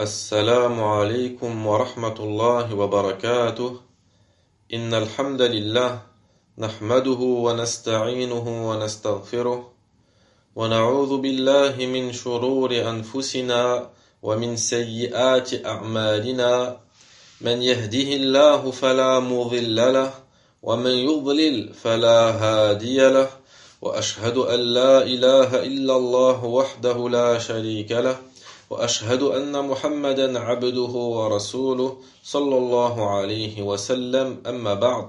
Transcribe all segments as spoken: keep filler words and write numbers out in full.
السلام عليكم ورحمة الله وبركاته إن الحمد لله نحمده ونستعينه ونستغفره ونعوذ بالله من شرور أنفسنا ومن سيئات أعمالنا من يهده الله فلا مضل له ومن يضلل فلا هادي له وأشهد أن لا إله إلا الله وحده لا شريك له وأشهد أن محمدا عبده ورسوله صلى الله عليه وسلم أما بعد.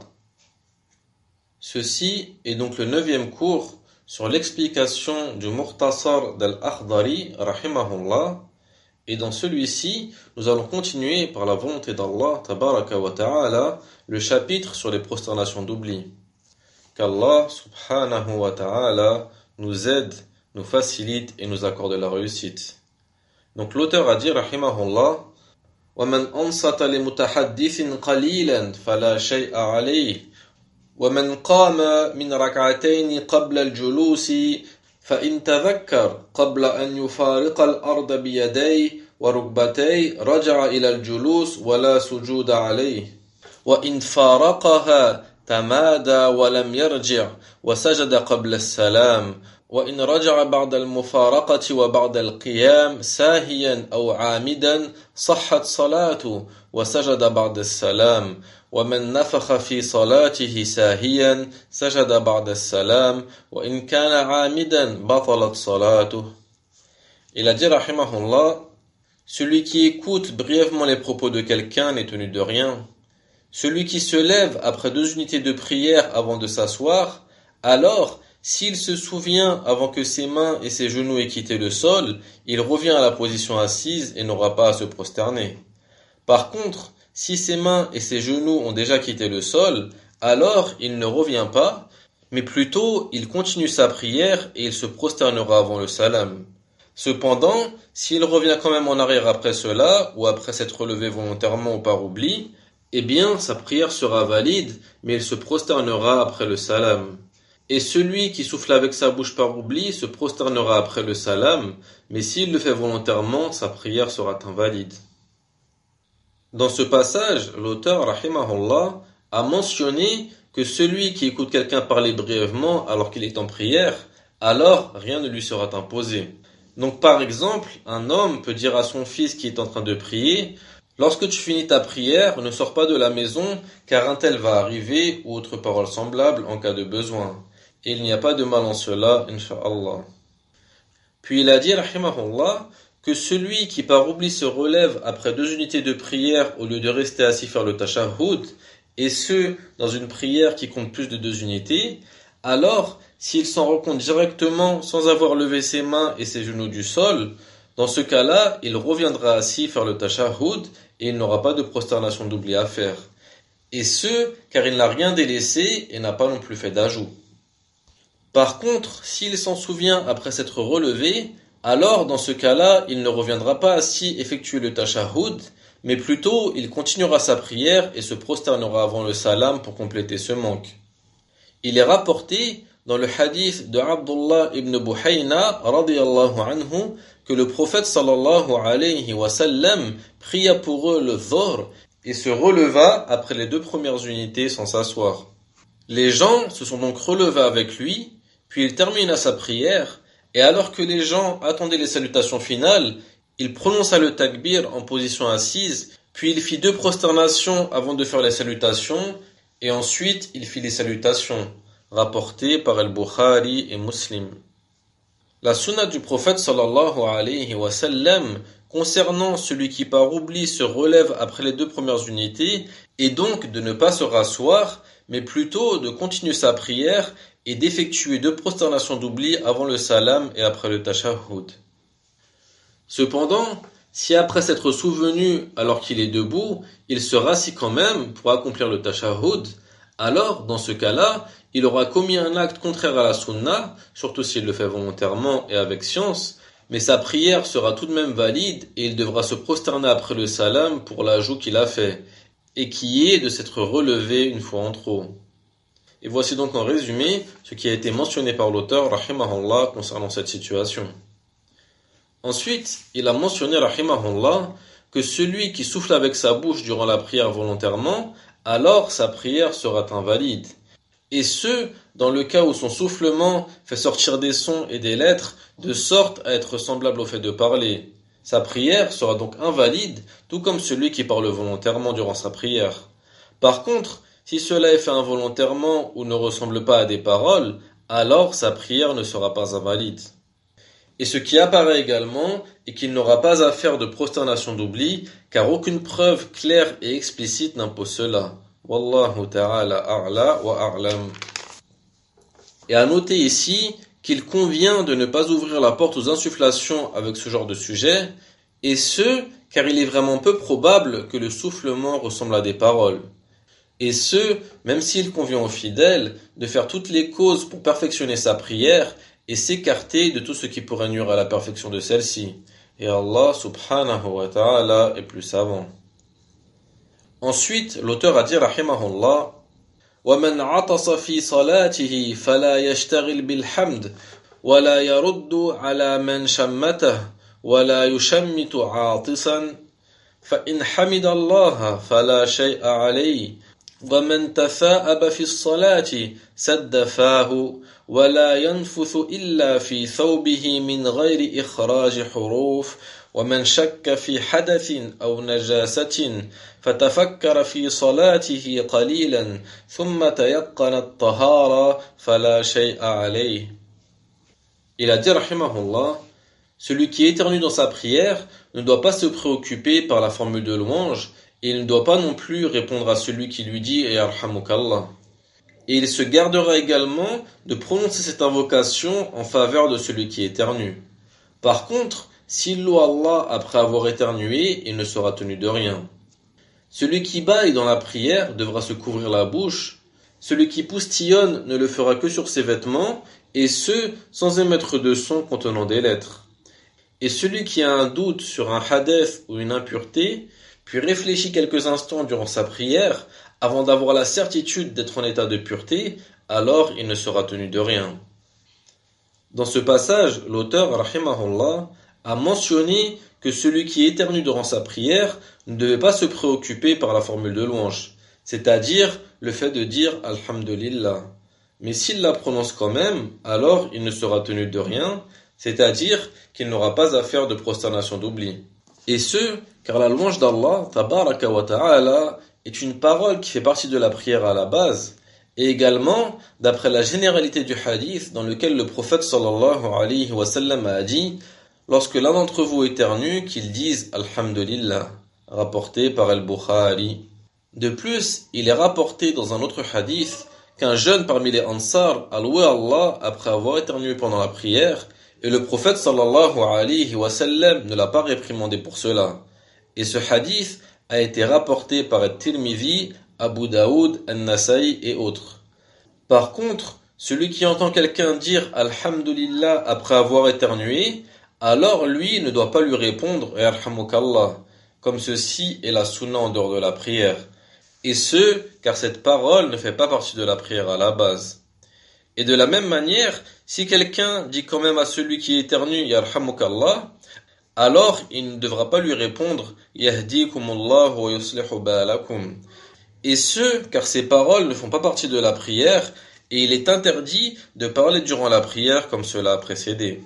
Ceci est donc le neuvième cours sur l'explication du Mukhtasar d'Al-Akhdari rahimahullah, et dans celui-ci nous allons continuer par la volonté d'Allah tabaraka wa ta'ala le chapitre sur les prosternations d'oubli. Qu'Allah subhanahu wa ta'ala nous aide, nous facilite et nous accorde la réussite. Donc l'auteur a dit rahimahullah: وَمَنْ أَنْصَتَ لِمُتَحَدِّثٍ قَلِيلًا فَلَا شَيْءَ عَلَيْهِ وَمَنْ قَامَ مِنْ رَكْعَتَيْنِ قَبْلَ الْجُلُوسِ فَإِنْ تَذَكَّرَ قَبْلَ أَنْ يُفَارِقَ الْأَرْضَ بِيَدَيْهِ وَرُكْبَتَيْهِ رَجَعَ إِلَى الْجُلُوسِ وَلَا سُجُودَ عَلَيْهِ وَإِنْ فَارَقَهَا تَمَادَى وَلَمْ يَرْجِعْ وَسَجَدَ قَبْلَ السَّلَامِ وإن رجع بعد المفارقة وبعد القيام ساهيا أو عامدا صحت صلاته وسجد بعد السلام ومن نفخ في صلاته ساهيا سجد بعد السلام وإن كان عامدا بطلت صلاته. Il a dit rahimahullah: celui qui écoute brièvement les propos de quelqu'un n'est tenu de rien. Celui qui se lève après deux unités de prière avant de s'asseoir, alors s'il se souvient avant que ses mains et ses genoux aient quitté le sol, il revient à la position assise et n'aura pas à se prosterner. Par contre, si ses mains et ses genoux ont déjà quitté le sol, alors il ne revient pas, mais plutôt il continue sa prière et il se prosternera avant le salam. Cependant, s'il revient quand même en arrière après cela, ou après s'être relevé volontairement ou par oubli, eh bien sa prière sera valide, mais il se prosternera après le salam. Et celui qui souffle avec sa bouche par oubli se prosternera après le salam, mais s'il le fait volontairement, sa prière sera invalide. Dans ce passage, l'auteur, rahimahullah, a mentionné que celui qui écoute quelqu'un parler brièvement alors qu'il est en prière, alors rien ne lui sera imposé. Donc par exemple, un homme peut dire à son fils qui est en train de prier: lorsque tu finis ta prière, ne sors pas de la maison, car un tel va arriver, ou autre parole semblable en cas de besoin. Et il n'y a pas de mal en cela, incha'Allah. Puis il a dit, rahimahullah, que celui qui par oubli se relève après deux unités de prière au lieu de rester assis faire le tashahhud, et ce, dans une prière qui compte plus de deux unités, alors, s'il s'en rend compte directement sans avoir levé ses mains et ses genoux du sol, dans ce cas-là, il reviendra assis faire le tashahhud et il n'aura pas de prosternation d'oubli à faire. Et ce, car il n'a rien délaissé et n'a pas non plus fait d'ajout. Par contre, s'il s'en souvient après s'être relevé, alors dans ce cas-là, il ne reviendra pas assis effectuer le tashahhud, mais plutôt il continuera sa prière et se prosternera avant le salam pour compléter ce manque. Il est rapporté dans le hadith de Abdullah ibn Buhayna radiyallahu anhu que le prophète sallallahu alayhi wa sallam pria pour eux le dhuhr et se releva après les deux premières unités sans s'asseoir. Les gens se sont donc relevés avec lui, puis il termina sa prière, et alors que les gens attendaient les salutations finales, il prononça le takbir en position assise, puis il fit deux prosternations avant de faire les salutations, et ensuite il fit les salutations, rapportées par Al-Bukhari et Muslim. La sunna du prophète sallallahu alayhi wa sallam concernant celui qui par oubli se relève après les deux premières unités est donc de ne pas se rasseoir, mais plutôt de continuer sa prière et d'effectuer deux prosternations d'oubli avant le salam et après le tashahhud. Cependant, si après s'être souvenu alors qu'il est debout, il se rassit quand même pour accomplir le tashahhud, alors, dans ce cas-là, il aura commis un acte contraire à la sunna, surtout s'il le fait volontairement et avec science, mais sa prière sera tout de même valide et il devra se prosterner après le salam pour l'ajout qu'il a fait, et qui est de s'être relevé une fois en trop. Et voici donc en résumé ce qui a été mentionné par l'auteur, rahimahullah, concernant cette situation. Ensuite, il a mentionné, rahimahullah, que celui qui souffle avec sa bouche durant la prière volontairement, alors sa prière sera invalide. Et ce, dans le cas où son soufflement fait sortir des sons et des lettres, de sorte à être semblable au fait de parler. Sa prière sera donc invalide, tout comme celui qui parle volontairement durant sa prière. Par contre, si cela est fait involontairement ou ne ressemble pas à des paroles, alors sa prière ne sera pas invalide. Et ce qui apparaît également est qu'il n'aura pas à faire de prosternation d'oubli, car aucune preuve claire et explicite n'impose cela. Wallahu ta'ala a'la wa a'lam. Et à noter ici qu'il convient de ne pas ouvrir la porte aux insufflations avec ce genre de sujet, et ce, car il est vraiment peu probable que le soufflement ressemble à des paroles. Et ce, même s'il convient aux fidèles de faire toutes les causes pour perfectionner sa prière et s'écarter de tout ce qui pourrait nuire à la perfection de celle-ci. Et Allah subhanahu wa ta'ala est plus savant. Ensuite, l'auteur a dit rahimahullah وَمَنْ عَطَسَ فِي صَلَاتِهِ فَلَا يَشْتَغِلْ بِالْحَمْدِ وَلَا يَرُدُّ عَلَى مَنْ شَمَّتَهُ وَلَا يُشَمِّتُ عَاطِسًا فَإِنْ حَمِدَ اللَّهَ فَلَا شَيْءَ عَلَيْهِ وَمَنْ تَثَاءَبَ فِي الصَّلَاةِ سَدَّ فَاهُ وَلَا يَنْفُثُ إِلَّا فِي ثَوْبِهِ مِنْ غَيْرِ إِخْرَاجِ حُرُوفٍ وَمَنْ شَكَّ فِي حَدَثٍ أَوْ نَجَاسَةٍ فَتَفَكَّرَ فِي صَلَاتِهِ قَلِيلًا ثُمَّ تَيَقَّنَ الطَّهَارَةَ فَلَا شَيْءَ عَلَيْهِ. Il a dit rahimahullah, celui qui éternue dans sa prière ne doit pas se préoccuper par la formule de louange et il ne doit pas non plus répondre à celui qui lui dit « Yarhamukallah ». Et il se gardera également de prononcer cette invocation en faveur de celui qui éternue. Par contre, s'il loue Allah après avoir éternué, il ne sera tenu de rien. Celui qui bâille dans la prière devra se couvrir la bouche. Celui qui poustillonne ne le fera que sur ses vêtements, et ce, sans émettre de son contenant des lettres. Et celui qui a un doute sur un hadith ou une impureté, puis réfléchit quelques instants durant sa prière, avant d'avoir la certitude d'être en état de pureté, alors il ne sera tenu de rien. Dans ce passage, l'auteur, rahimahullah, a mentionné que celui qui éternue durant sa prière ne devait pas se préoccuper par la formule de louange, c'est-à-dire le fait de dire « Alhamdulillah ». Mais s'il la prononce quand même, alors il ne sera tenu de rien, c'est-à-dire qu'il n'aura pas à faire de prosternation d'oubli. Et ce, car la louange d'Allah, tabaraka wa ta'ala, est une parole qui fait partie de la prière à la base, et également, d'après la généralité du hadith dans lequel le prophète sallallahu alayhi wa sallam a dit « Lorsque l'un d'entre vous éternue, qu'il dise Alhamdulillah », rapporté par Al-Bukhari. De plus, il est rapporté dans un autre hadith qu'un jeune parmi les Ansar a loué Allah après avoir éternué pendant la prière, et le prophète sallallahu alayhi wa sallam ne l'a pas réprimandé pour cela. Et ce hadith a été rapporté par At-Tirmidhi, Abu Daoud, An-Nasa'i et autres. Par contre, celui qui entend quelqu'un dire Alhamdulillah après avoir éternué, alors lui ne doit pas lui répondre Yarhamukallah, comme ceci est la sunna en dehors de la prière. Et ce, car cette parole ne fait pas partie de la prière à la base. Et de la même manière, si quelqu'un dit quand même à celui qui éternue Yarhamukallah, alors il ne devra pas lui répondre Yahdikumullah wa yuslihu balakum. Et ce, car ces paroles ne font pas partie de la prière, et il est interdit de parler durant la prière comme cela a précédé.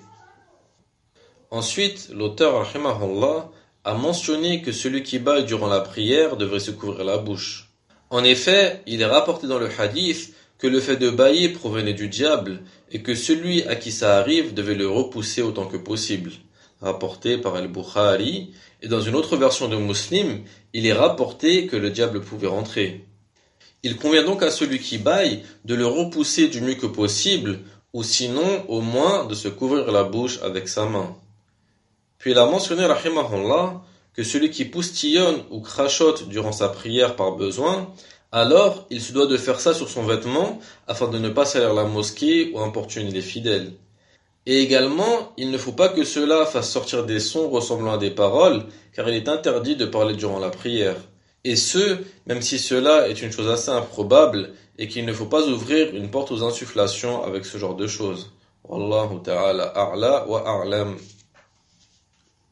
Ensuite, l'auteur rahimahullah a mentionné que celui qui bâille durant la prière devrait se couvrir la bouche. En effet, il est rapporté dans le hadith que le fait de bâiller provenait du diable et que celui à qui ça arrive devait le repousser autant que possible. Rapporté par Al-Bukhari, et dans une autre version de Muslim, il est rapporté que le diable pouvait rentrer. Il convient donc à celui qui bâille de le repousser du mieux que possible, ou sinon au moins de se couvrir la bouche avec sa main. Puis il a mentionné, rahimahullah, que celui qui poustillonne ou crachote durant sa prière par besoin, alors il se doit de faire ça sur son vêtement afin de ne pas salir la mosquée ou importuner les fidèles. Et également, il ne faut pas que cela fasse sortir des sons ressemblant à des paroles, car il est interdit de parler durant la prière. Et ce, même si cela est une chose assez improbable, et qu'il ne faut pas ouvrir une porte aux insufflations avec ce genre de choses. Wallahu ta'ala a'la wa a'lam.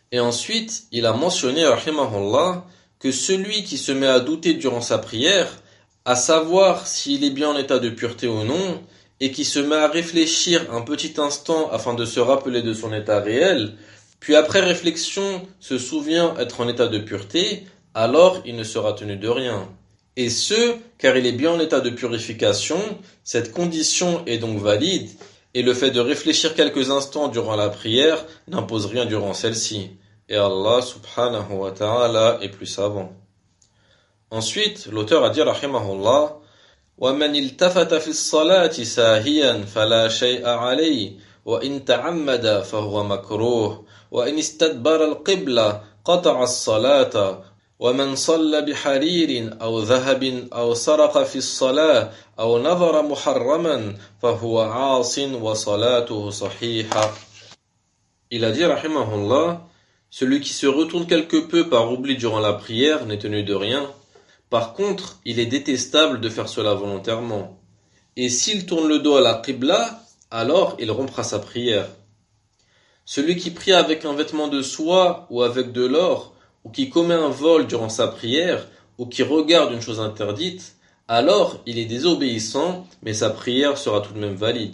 Et ensuite, il a mentionné, rahimahullah, que celui qui se met à douter durant sa prière, à savoir s'il est bien en état de pureté ou non, et qui se met à réfléchir un petit instant afin de se rappeler de son état réel, puis après réflexion se souvient être en état de pureté, alors il ne sera tenu de rien. Et ce, car il est bien en état de purification, cette condition est donc valide, et le fait de réfléchir quelques instants durant la prière n'impose rien durant celle-ci. Et Allah subhanahu wa ta'ala est plus savant. Ensuite, l'auteur a dit, rahimahullah, وَمَنِ الْتَفَتَ فِي الصَّلَاةِ سَاهِيًا فَلَا شَيْءَ عَلَيْهِ وَإِنْ تَعَمَّدَ فَهُوَ مَكْرُوهٌ وَإِنْ اسْتَدْبَرَ الْقِبْلَةَ قَطَعَ الصَّلَاةَ وَمَنْ صَلَّ بِحَرِيرٍ أَوْ ذَهَبٍ أَوْ سَرَقَ فِي الصَّلَاةِ أَوْ نَظَرَ مُحَرَّمًا فَهُوَ عَاصٍ وَصَلَاتُهُ صَحِيحَةٌ. Il a dit, rahimahullah, celui qui se retourne quelque peu par oubli durant la prière n'est tenu de rien. Par contre, il est détestable de faire cela volontairement. Et s'il tourne le dos à la qibla, alors il rompra sa prière. Celui qui prie avec un vêtement de soie ou avec de l'or, ou qui commet un vol durant sa prière, ou qui regarde une chose interdite, alors il est désobéissant, mais sa prière sera tout de même valide.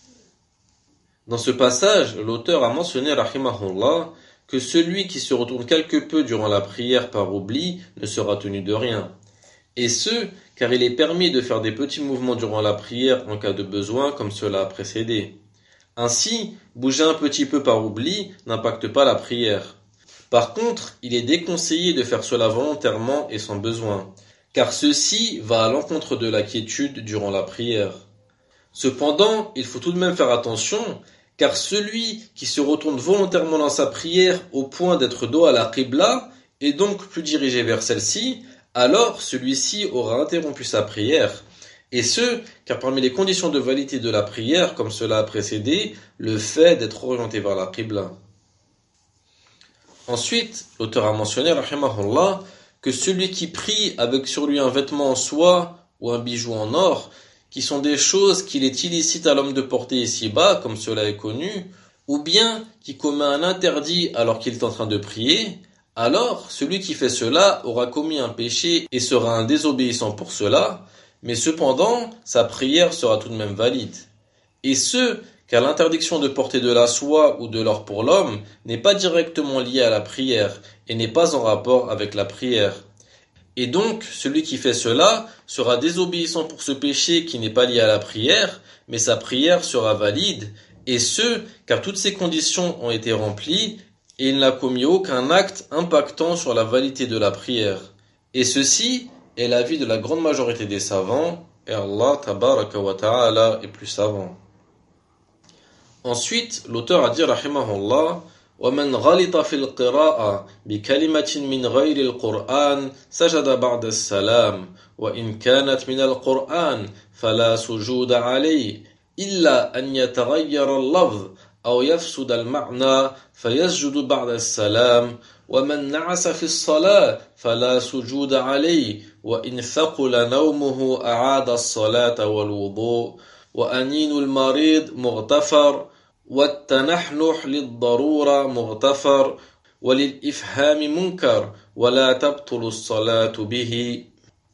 Dans ce passage, l'auteur a mentionné, rahimahullah, que celui qui se retourne quelque peu durant la prière par oubli ne sera tenu de rien. Et ce, car il est permis de faire des petits mouvements durant la prière en cas de besoin, comme cela a précédé. Ainsi, bouger un petit peu par oubli n'impacte pas la prière. Par contre, il est déconseillé de faire cela volontairement et sans besoin, car ceci va à l'encontre de la quiétude durant la prière. Cependant, il faut tout de même faire attention, car celui qui se retourne volontairement dans sa prière au point d'être dos à la qibla et donc plus dirigé vers celle-ci, alors celui-ci aura interrompu sa prière. Et ce, car parmi les conditions de validité de la prière, comme cela a précédé, le fait d'être orienté vers la qibla. Ensuite, l'auteur a mentionné, rahimahullah, que celui qui prie avec sur lui un vêtement en soie ou un bijou en or, qui sont des choses qu'il est illicite à l'homme de porter ici-bas, comme cela est connu, ou bien qui commet un interdit alors qu'il est en train de prier, alors celui qui fait cela aura commis un péché et sera un désobéissant pour cela, mais cependant sa prière sera tout de même valide. Et ce, car l'interdiction de porter de la soie ou de l'or pour l'homme n'est pas directement liée à la prière et n'est pas en rapport avec la prière. Et donc, celui qui fait cela sera désobéissant pour ce péché qui n'est pas lié à la prière, mais sa prière sera valide, et ce, car toutes ces conditions ont été remplies, et il n'a commis aucun acte impactant sur la validité de la prière. Et ceci est l'avis de la grande majorité des savants, et Allah tabaraka wa ta'ala est plus savant. Ensuite, l'auteur a dit, rahimahullah, ومن غلط في القراءة بكلمة من غير القرآن سجد بعد السلام وإن كانت من القرآن فلا سجود عليه إلا أن يتغير اللفظ أو يفسد المعنى فيسجد بعد السلام ومن نعس في الصلاة فلا سجود عليه وإن ثقل نومه أعاد الصلاة والوضوء وأنين المريض مغتفر والتنحنح للضرورة مغتفر وللإفهام منكر ولا تبطل الصلاة به.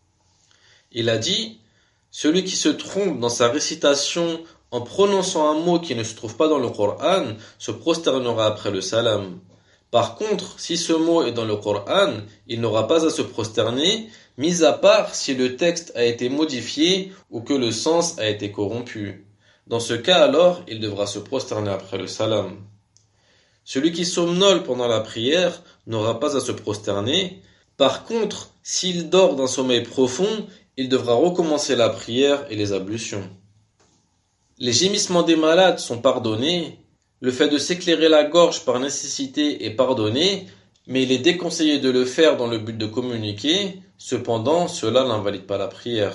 Il a dit, celui qui se trompe dans sa récitation en prononçant un mot qui ne se trouve pas dans le Coran se prosternera après le salam. Par contre, si ce mot est dans le Coran, il n'aura pas à se prosterner, mis à part si le texte a été modifié ou que le sens a été corrompu. Dans ce cas alors, il devra se prosterner après le salam. Celui qui somnole pendant la prière n'aura pas à se prosterner. Par contre, s'il dort d'un sommeil profond, il devra recommencer la prière et les ablutions. Les gémissements des malades sont pardonnés. Le fait de s'éclairer la gorge par nécessité est pardonné, mais il est déconseillé de le faire dans le but de communiquer. Cependant, cela n'invalide pas la prière.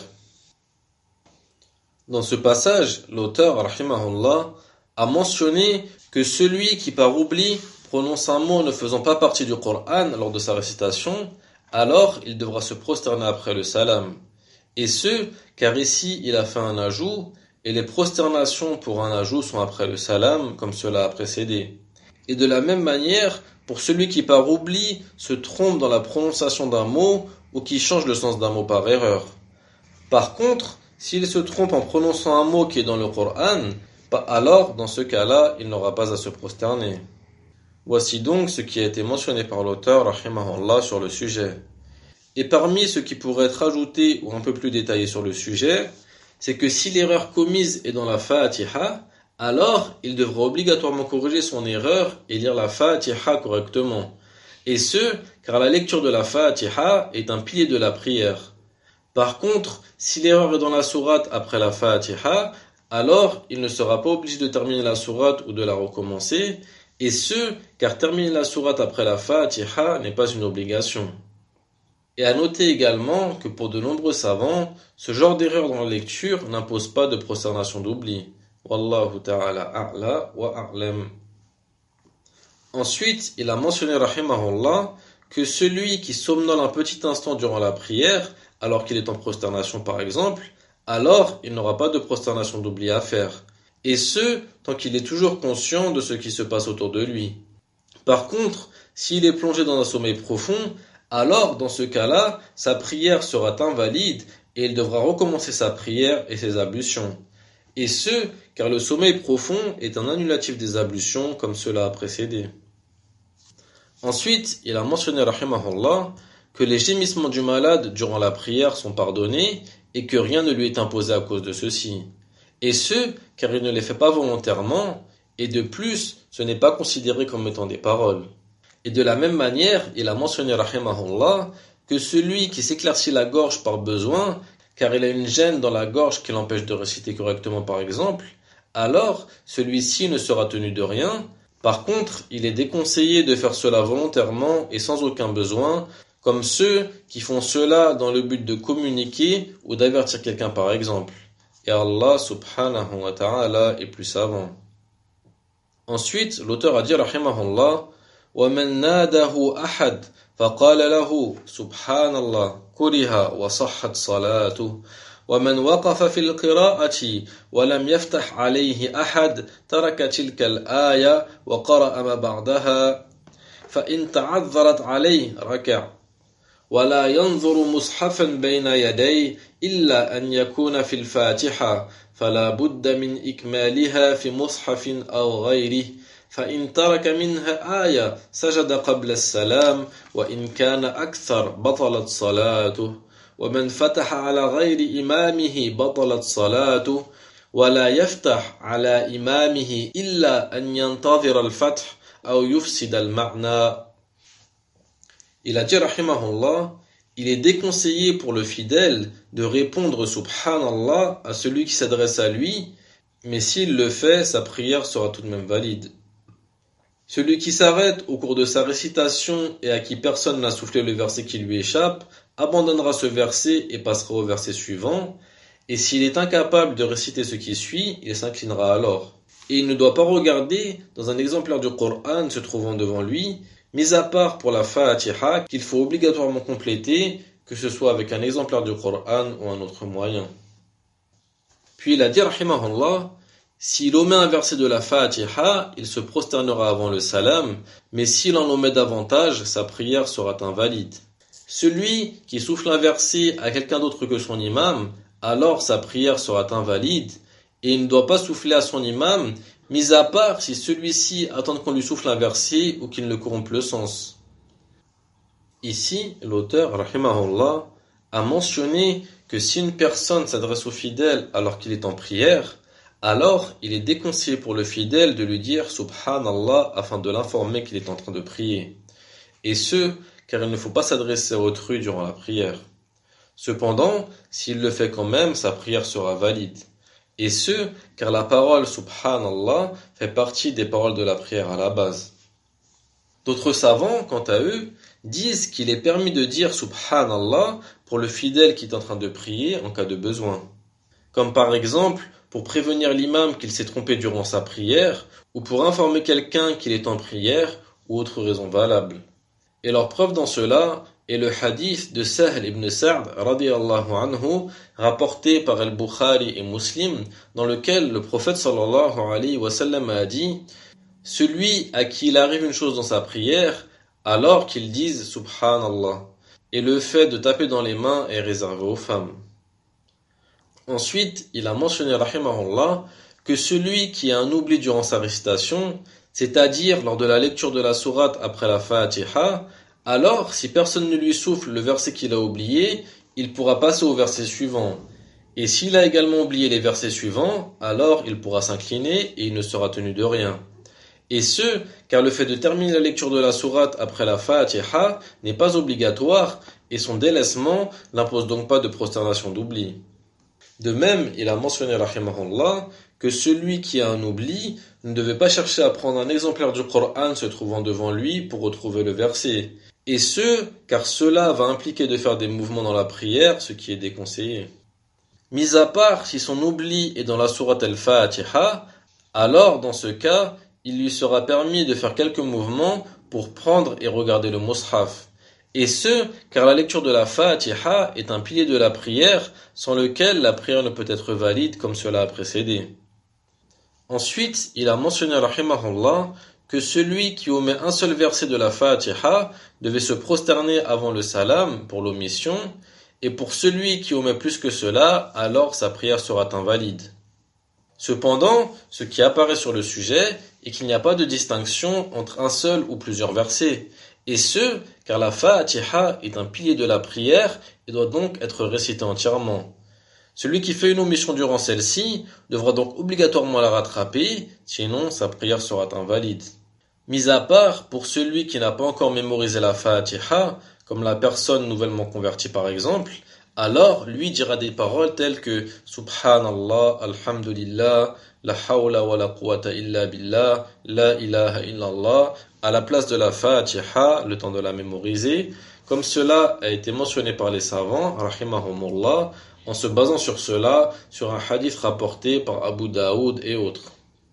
Dans ce passage, l'auteur, rahimahullah, a mentionné que celui qui par oubli prononce un mot ne faisant pas partie du Coran lors de sa récitation, alors il devra se prosterner après le salam. Et ce, car ici il a fait un ajout, et les prosternations pour un ajout sont après le salam, comme cela a précédé. Et de la même manière, pour celui qui par oubli se trompe dans la prononciation d'un mot ou qui change le sens d'un mot par erreur. Par contre, s'il se trompe en prononçant un mot qui est dans le Coran, alors dans ce cas-là, il n'aura pas à se prosterner. Voici donc ce qui a été mentionné par l'auteur rahimahullah sur le sujet. Et parmi ce qui pourrait être ajouté ou un peu plus détaillé sur le sujet, c'est que si l'erreur commise est dans la Fatiha, alors il devra obligatoirement corriger son erreur et lire la Fatiha correctement. Et ce, car la lecture de la Fatiha est un pilier de la prière. Par contre, si l'erreur est dans la sourate après la Fatiha, alors il ne sera pas obligé de terminer la sourate ou de la recommencer, et ce, car terminer la sourate après la Fatiha n'est pas une obligation. Et à noter également que pour de nombreux savants, ce genre d'erreur dans la lecture n'impose pas de prosternation d'oubli. Wallahu ta'ala a'la wa a'lam. Ensuite, il a mentionné rahimahullah que celui qui somnole un petit instant durant la prière, alors qu'il est en prosternation par exemple, alors il n'aura pas de prosternation d'oubli à faire. Et ce, tant qu'il est toujours conscient de ce qui se passe autour de lui. Par contre, s'il est plongé dans un sommeil profond, alors dans ce cas-là, sa prière sera invalide et il devra recommencer sa prière et ses ablutions. Et ce, car le sommeil profond est un annulatif des ablutions comme cela a précédé. Ensuite, il a mentionné rahimahullah que les gémissements du malade durant la prière sont pardonnés et que rien ne lui est imposé à cause de ceci. Et ce, car il ne les fait pas volontairement, et de plus, ce n'est pas considéré comme étant des paroles. Et de la même manière, il a mentionné rahimahullah que celui qui s'éclaircit la gorge par besoin, car il a une gêne dans la gorge qui l'empêche de réciter correctement par exemple, alors celui-ci ne sera tenu de rien. Par contre, il est déconseillé de faire cela volontairement et sans aucun besoin, comme ceux qui font cela dans le but de communiquer ou d'avertir quelqu'un par exemple. Et Allah subhanahu wa ta'ala est plus savant. Ensuite, l'auteur a dit rahimahullah وَمَنْ نَادَهُ أَحَدٍ فَقَالَ لَهُ سُبْحَانَ اللَّهِ كُرِهَ وَصَحَّتْ صَلَاتُهُ وَمَنْ وَقَفَ فِي الْقِرَاءَةِ وَلَمْ يَفْتَحْ عَلَيْهِ أَحَدٍ تَرَكَ تِلْكَ الْآيَةَ وَقَرَأَ مَا بَعْدَهَا فَإِنْ تَعَذَّرَتْ عَلَيْهِ رَكَعَ ولا ينظر مصحفا بين يديه إلا أن يكون في الفاتحة فلا بد من إكمالها في مصحف أو غيره فإن ترك منها آية سجد قبل السلام وإن كان أكثر بطلت صلاته ومن فتح على غير إمامه بطلت صلاته ولا يفتح على إمامه إلا أن ينتظر الفتح أو يفسد المعنى. Il a dit rahimahullah, il est déconseillé pour le fidèle de répondre subhanallah à celui qui s'adresse à lui, mais s'il le fait, sa prière sera tout de même valide. Celui qui s'arrête au cours de sa récitation et à qui personne n'a soufflé le verset qui lui échappe, abandonnera ce verset et passera au verset suivant, et s'il est incapable de réciter ce qui suit, il s'inclinera alors. Et il ne doit pas regarder dans un exemplaire du Coran se trouvant devant lui, mis à part pour la Fatiha, qu'il faut obligatoirement compléter, que ce soit avec un exemplaire du Coran ou un autre moyen. Puis il a dit, rahimahullah, s'il omet un verset de la Fatiha, il se prosternera avant le salam, mais s'il en omet davantage, sa prière sera invalide. Celui qui souffle un verset à quelqu'un d'autre que son imam, alors sa prière sera invalide, et il ne doit pas souffler à son imam, mis à part si celui-ci attend qu'on lui souffle un verset ou qu'il ne corrompe le sens. Ici, l'auteur, rahimahullah, a mentionné que si une personne s'adresse au fidèle alors qu'il est en prière, alors il est déconseillé pour le fidèle de lui dire subhanallah afin de l'informer qu'il est en train de prier. Et ce, car il ne faut pas s'adresser à autrui durant la prière. Cependant, s'il le fait quand même, sa prière sera valide. Et ce, car la parole subhanallah fait partie des paroles de la prière à la base. D'autres savants, quant à eux, disent qu'il est permis de dire subhanallah pour le fidèle qui est en train de prier en cas de besoin. Comme par exemple, pour prévenir l'imam qu'il s'est trompé durant sa prière, ou pour informer quelqu'un qu'il est en prière, ou autre raison valable. Et leur preuve dans cela est le hadith de Sahl ibn Sa'd radiyallahu anhu, rapporté par Al-Bukhari et Muslim, dans lequel le prophète sallallahu alayhi wa sallam a dit celui à qui il arrive une chose dans sa prière, alors qu'il dise Subhanallah. Et le fait de taper dans les mains est réservé aux femmes. Ensuite, il a mentionné, rahimahullah, que celui qui a un oubli durant sa récitation, c'est-à-dire lors de la lecture de la sourate après la Fatiha, alors, si personne ne lui souffle le verset qu'il a oublié, il pourra passer au verset suivant. Et s'il a également oublié les versets suivants, alors il pourra s'incliner et il ne sera tenu de rien. Et ce, car le fait de terminer la lecture de la sourate après la Fatiha n'est pas obligatoire et son délaissement n'impose donc pas de prosternation d'oubli. De même, il a mentionné, rahimahullah, que celui qui a un oubli ne devait pas chercher à prendre un exemplaire du Coran se trouvant devant lui pour retrouver le verset. Et ce, car cela va impliquer de faire des mouvements dans la prière, ce qui est déconseillé. Mis à part si son oubli est dans la sourate al-Fatiha, alors dans ce cas, il lui sera permis de faire quelques mouvements pour prendre et regarder le mushaf. Et ce, car la lecture de la Fatiha est un pilier de la prière sans lequel la prière ne peut être valide comme cela a précédé. Ensuite, il a mentionné, rahimahullah, que celui qui omet un seul verset de la Fatiha devait se prosterner avant le salam pour l'omission, et pour celui qui omet plus que cela, alors sa prière sera invalide. Cependant, ce qui apparaît sur le sujet est qu'il n'y a pas de distinction entre un seul ou plusieurs versets, et ce, car la Fatiha est un pilier de la prière et doit donc être récitée entièrement. Celui qui fait une omission durant celle-ci devra donc obligatoirement la rattraper, sinon sa prière sera invalide. Mis à part pour celui qui n'a pas encore mémorisé la Fatiha, comme la personne nouvellement convertie par exemple, alors lui dira des paroles telles que Subhanallah, Alhamdulillah, La hawla wa la quwwata illa billah, La ilaha illallah, à la place de la Fatiha, le temps de la mémoriser, comme cela a été mentionné par les savants, rahimahumullah, en se basant sur cela, sur un hadith rapporté par Abu Daoud et autres.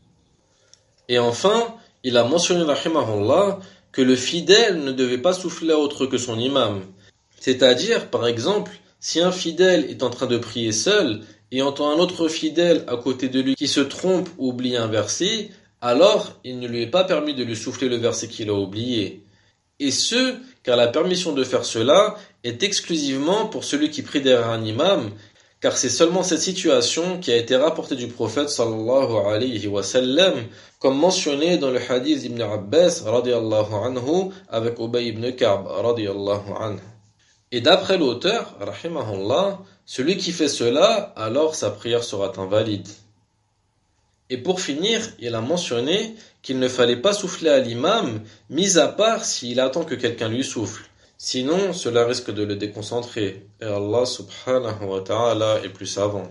Et enfin, il a mentionné, rahimahullah, que le fidèle ne devait pas souffler à autre que son imam. C'est-à-dire, par exemple, si un fidèle est en train de prier seul et entend un autre fidèle à côté de lui qui se trompe ou oublie un verset, alors il ne lui est pas permis de lui souffler le verset qu'il a oublié. Et ce, car la permission de faire cela est exclusivement pour celui qui prie derrière un imam, car c'est seulement cette situation qui a été rapportée du prophète sallallahu alayhi wa sallam, comme mentionné dans le hadith d'Ibn Abbas radiyallahu anhu avec Ubay ibn Ka'b radiyallahu anhu. Et d'après l'auteur, rahimahullah, celui qui fait cela, alors sa prière sera invalide. Et pour finir, il a mentionné qu'il ne fallait pas souffler à l'imam, mis à part s'il attend que quelqu'un lui souffle. Sinon, cela risque de le déconcentrer. Et Allah subhanahu wa ta'ala est plus savant.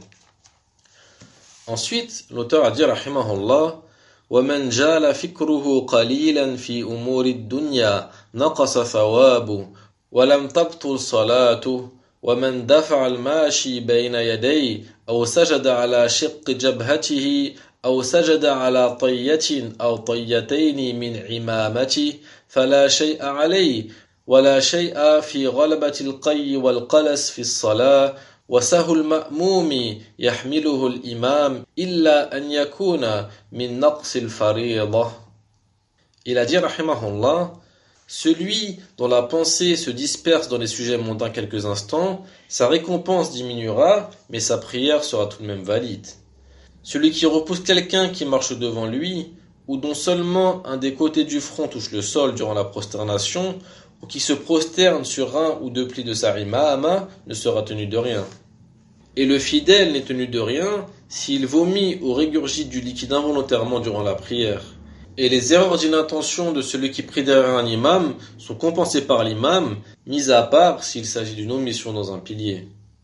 Ensuite, l'auteur a dit, rahimahullah, وَمَنْ جَالَ فِكْرُهُ قَلِيلًا فِي أُمُورِ الدُّنْيَا نَقَصَ ثَوَابُهُ وَلَمْ تَبْطُلْ صَلَاتُهُ وَمَنْ دَفَعَ الْمَاشِي بَيْنَ يَدَيْهِ أَوْ سَجَدَ عَلَى شِقِّ جَبْهَتِهِ أو سجد على طية أو طيتين من عمامته فلا شيء عليه ولا شيء في غلبة القي والقلس في الصلاة وسهو المأموم يحمله الإمام إلا أن يكون من نقص الفريضة. Il a dit, rahimahullah, celui dont la pensée se disperse dans les sujets mondains quelques instants, sa récompense diminuera, mais sa prière sera tout de même valide. Celui qui repousse quelqu'un qui marche devant lui, ou dont seulement un des côtés du front touche le sol durant la prosternation, ou qui se prosterne sur un ou deux plis de sa imama, ne sera tenu de rien. Et le fidèle n'est tenu de rien s'il vomit ou régurgite du liquide involontairement durant la prière. Et les erreurs d'inattention de celui qui prie derrière un imam sont compensées par l'imam, mis à part s'il s'agit d'une omission dans un pilier.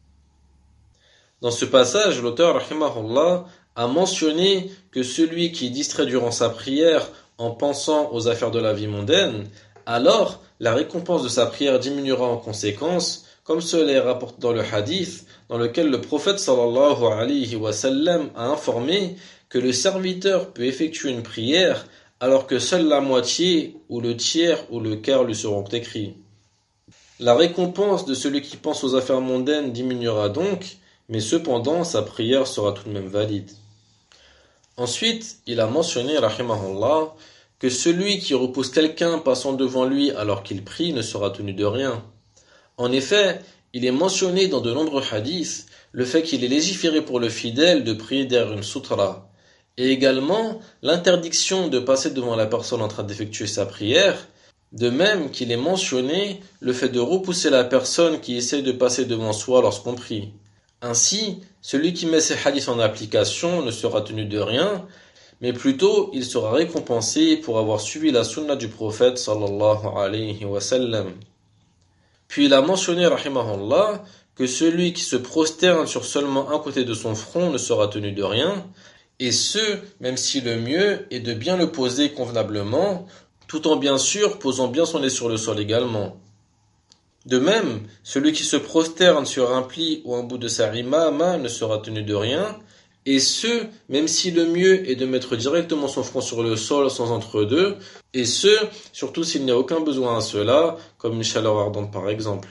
Dans ce passage, l'auteur, rahimahullah, a mentionné que celui qui est distrait durant sa prière en pensant aux affaires de la vie mondaine, alors la récompense de sa prière diminuera en conséquence, comme cela est rapporté dans le hadith, dans lequel le prophète sallallahu alayhi wa sallam a informé que le serviteur peut effectuer une prière alors que seule la moitié ou le tiers ou le quart lui seront écrits. La récompense de celui qui pense aux affaires mondaines diminuera donc, mais cependant sa prière sera tout de même valide. Ensuite, il a mentionné, rahimahullah, que celui qui repousse quelqu'un passant devant lui alors qu'il prie ne sera tenu de rien. En effet, il est mentionné dans de nombreux hadiths le fait qu'il est légiféré pour le fidèle de prier derrière une sutra, et également l'interdiction de passer devant la personne en train d'effectuer sa prière, de même qu'il est mentionné le fait de repousser la personne qui essaie de passer devant soi lorsqu'on prie. Ainsi, celui qui met ces hadiths en application ne sera tenu de rien, mais plutôt il sera récompensé pour avoir suivi la sunna du prophète sallallahu alayhi wa sallam. Puis il a mentionné, rahimahullah, que celui qui se prosterne sur seulement un côté de son front ne sera tenu de rien, et ce, même si le mieux est de bien le poser convenablement, tout en bien sûr posant bien son nez sur le sol également. De même, celui qui se prosterne sur un pli ou un bout de sa imama ne sera tenu de rien, et ce, même si le mieux est de mettre directement son front sur le sol sans entre-deux, et ce, surtout s'il n'y a aucun besoin à cela, comme une chaleur ardente par exemple.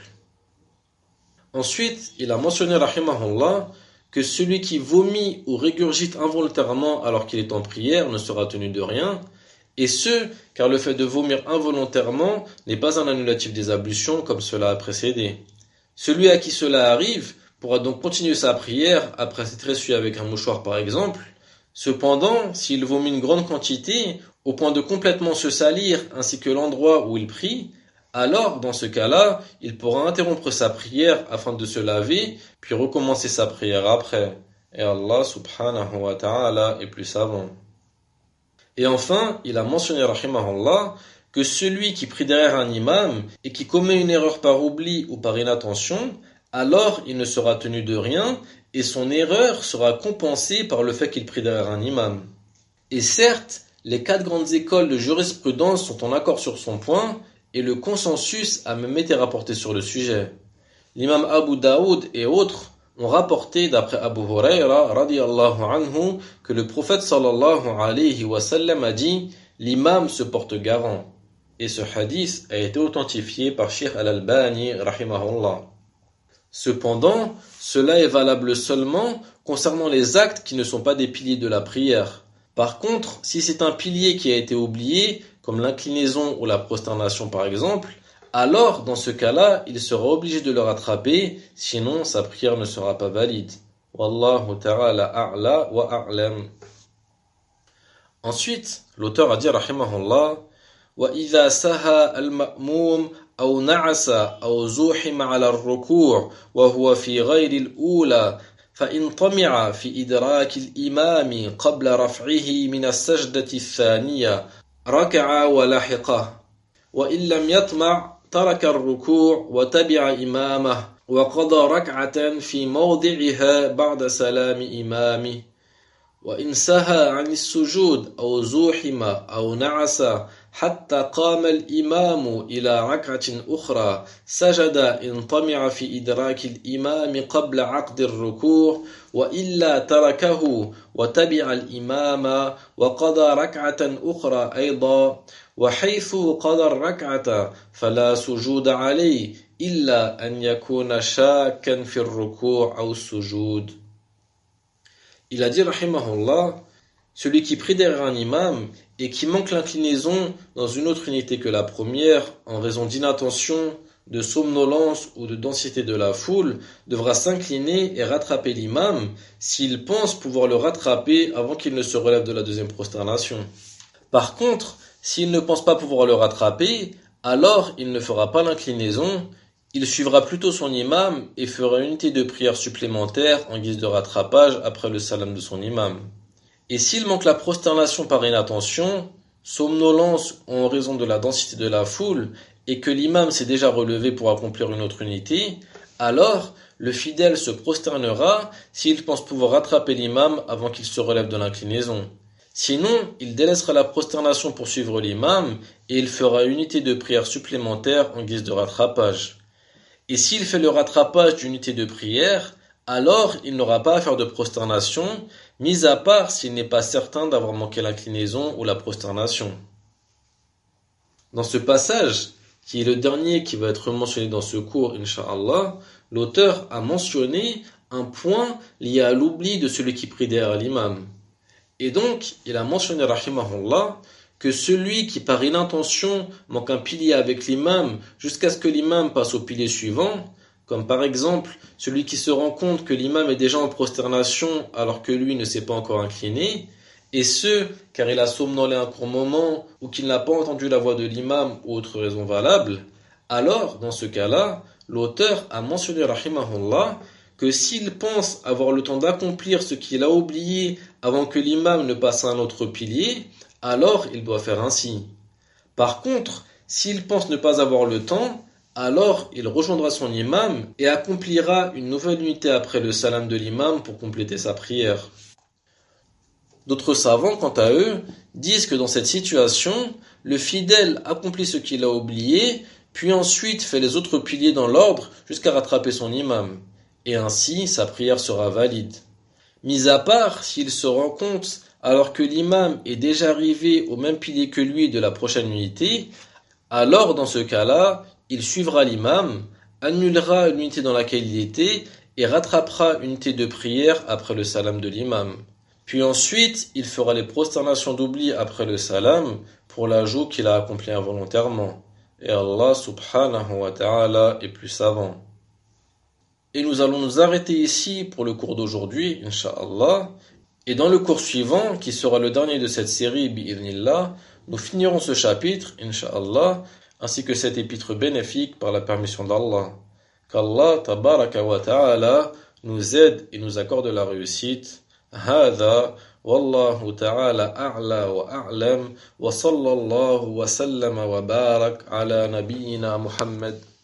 Ensuite, il a mentionné, rahimahullah, que celui qui vomit ou régurgite involontairement alors qu'il est en prière ne sera tenu de rien, et ce, car le fait de vomir involontairement n'est pas un annulatif des ablutions comme cela a précédé. Celui à qui cela arrive pourra donc continuer sa prière après s'être essuyé avec un mouchoir par exemple. Cependant, s'il vomit une grande quantité, au point de complètement se salir ainsi que l'endroit où il prie, alors, dans ce cas-là, il pourra interrompre sa prière afin de se laver, puis recommencer sa prière après. Et Allah subhanahu wa ta'ala est plus savant. Et enfin, il a mentionné, rahimahullah, que celui qui prie derrière un imam et qui commet une erreur par oubli ou par inattention, alors il ne sera tenu de rien et son erreur sera compensée par le fait qu'il prie derrière un imam. Et certes, les quatre grandes écoles de jurisprudence sont en accord sur son point, et le consensus a même été rapporté sur le sujet. L'imam Abu Daoud et autres ont rapporté d'après Abu Huraira radiyallahu anhu que le prophète sallallahu alayhi wa sallam a dit « L'imam se porte garant ». Et ce hadith a été authentifié par Cheikh Al-Albani rahimahullah. Cependant, cela est valable seulement concernant les actes qui ne sont pas des piliers de la prière. Par contre, si c'est un pilier qui a été oublié, comme l'inclinaison ou la prosternation par exemple, alors dans ce cas-là, il sera obligé de le rattraper, sinon sa prière ne sera pas valide. Wallahu ta'ala a'la wa a'lam. Ensuite, l'auteur a dit rahimahullah wa idha saha al-ma'mum aw na'asa aw zuhima 'ala ar-ruku' wa huwa fi ghayri al-ula فإن طمع في إدراك الإمام قبل رفعه من السجدة الثانية ركع ولحقه وإن لم يطمع ترك الركوع وتبع إمامه وقضى ركعة في موضعها بعد سلام إمامه وإن سهى عن السجود أو زوحم أو نعس حتى قام الإمام إلى ركعة أخرى سجد إن طمع في إدراك الإمام قبل عقد الركوع وإلا تركه وتبع الإمام وقضى ركعة أخرى أيضا وحيث قضى الركعة فلا سجود عليه إلا أن يكون شاكا في الركوع أو السجود. Il a dit, rahimahullah, celui qui prie derrière un imam et qui manque l'inclinaison dans une autre unité que la première en raison d'inattention, de somnolence ou de densité de la foule devra s'incliner et rattraper l'imam s'il pense pouvoir le rattraper avant qu'il ne se relève de la deuxième prosternation. Par contre, s'il ne pense pas pouvoir le rattraper, alors il ne fera pas l'inclinaison. Il suivra plutôt son imam et fera une unité de prière supplémentaire en guise de rattrapage après le salam de son imam. Et s'il manque la prosternation par inattention, somnolence ou en raison de la densité de la foule, et que l'imam s'est déjà relevé pour accomplir une autre unité, alors le fidèle se prosternera s'il pense pouvoir rattraper l'imam avant qu'il se relève de l'inclinaison. Sinon, il délaissera la prosternation pour suivre l'imam et il fera une unité de prière supplémentaire en guise de rattrapage. Et s'il fait le rattrapage d'unité de prière, alors il n'aura pas à faire de prosternation, mis à part s'il n'est pas certain d'avoir manqué l'inclinaison ou la prosternation. Dans ce passage, qui est le dernier qui va être mentionné dans ce cours, incha'Allah, l'auteur a mentionné un point lié à l'oubli de celui qui prie derrière l'imam. Et donc, il a mentionné, rahimahullah, que celui qui par inattention manque un pilier avec l'imam jusqu'à ce que l'imam passe au pilier suivant, comme par exemple celui qui se rend compte que l'imam est déjà en prosternation alors que lui ne s'est pas encore incliné, et ce, car il a somnolé un court moment ou qu'il n'a pas entendu la voix de l'imam ou autre raison valable, alors, dans ce cas-là, l'auteur a mentionné, rahimahullah, que s'il pense avoir le temps d'accomplir ce qu'il a oublié avant que l'imam ne passe à un autre pilier, alors il doit faire ainsi. Par contre, s'il pense ne pas avoir le temps, alors il rejoindra son imam et accomplira une nouvelle unité après le salam de l'imam pour compléter sa prière. D'autres savants, quant à eux, disent que dans cette situation, le fidèle accomplit ce qu'il a oublié, puis ensuite fait les autres piliers dans l'ordre jusqu'à rattraper son imam. Et ainsi, sa prière sera valide. Mis à part s'il se rend compte, alors que l'imam est déjà arrivé au même pilier que lui de la prochaine unité, alors dans ce cas-là, il suivra l'imam, annulera l'unité dans laquelle il était et rattrapera une unité de prière après le salam de l'imam. Puis ensuite, il fera les prosternations d'oubli après le salam pour l'ajout qu'il a accompli involontairement. Et Allah subhanahu wa ta'ala est plus savant. Et nous allons nous arrêter ici pour le cours d'aujourd'hui, incha'Allah. Et dans le cours suivant, qui sera le dernier de cette série, bi'idhnillah, nous finirons ce chapitre, incha'Allah, ainsi que cet épître bénéfique par la permission d'Allah. Qu'Allah, tabaraka wa ta'ala, nous aide et nous accorde la réussite. هذا والله تعالى أعلى وأعلم وصلى الله وسلم وبارك على نبينا محمد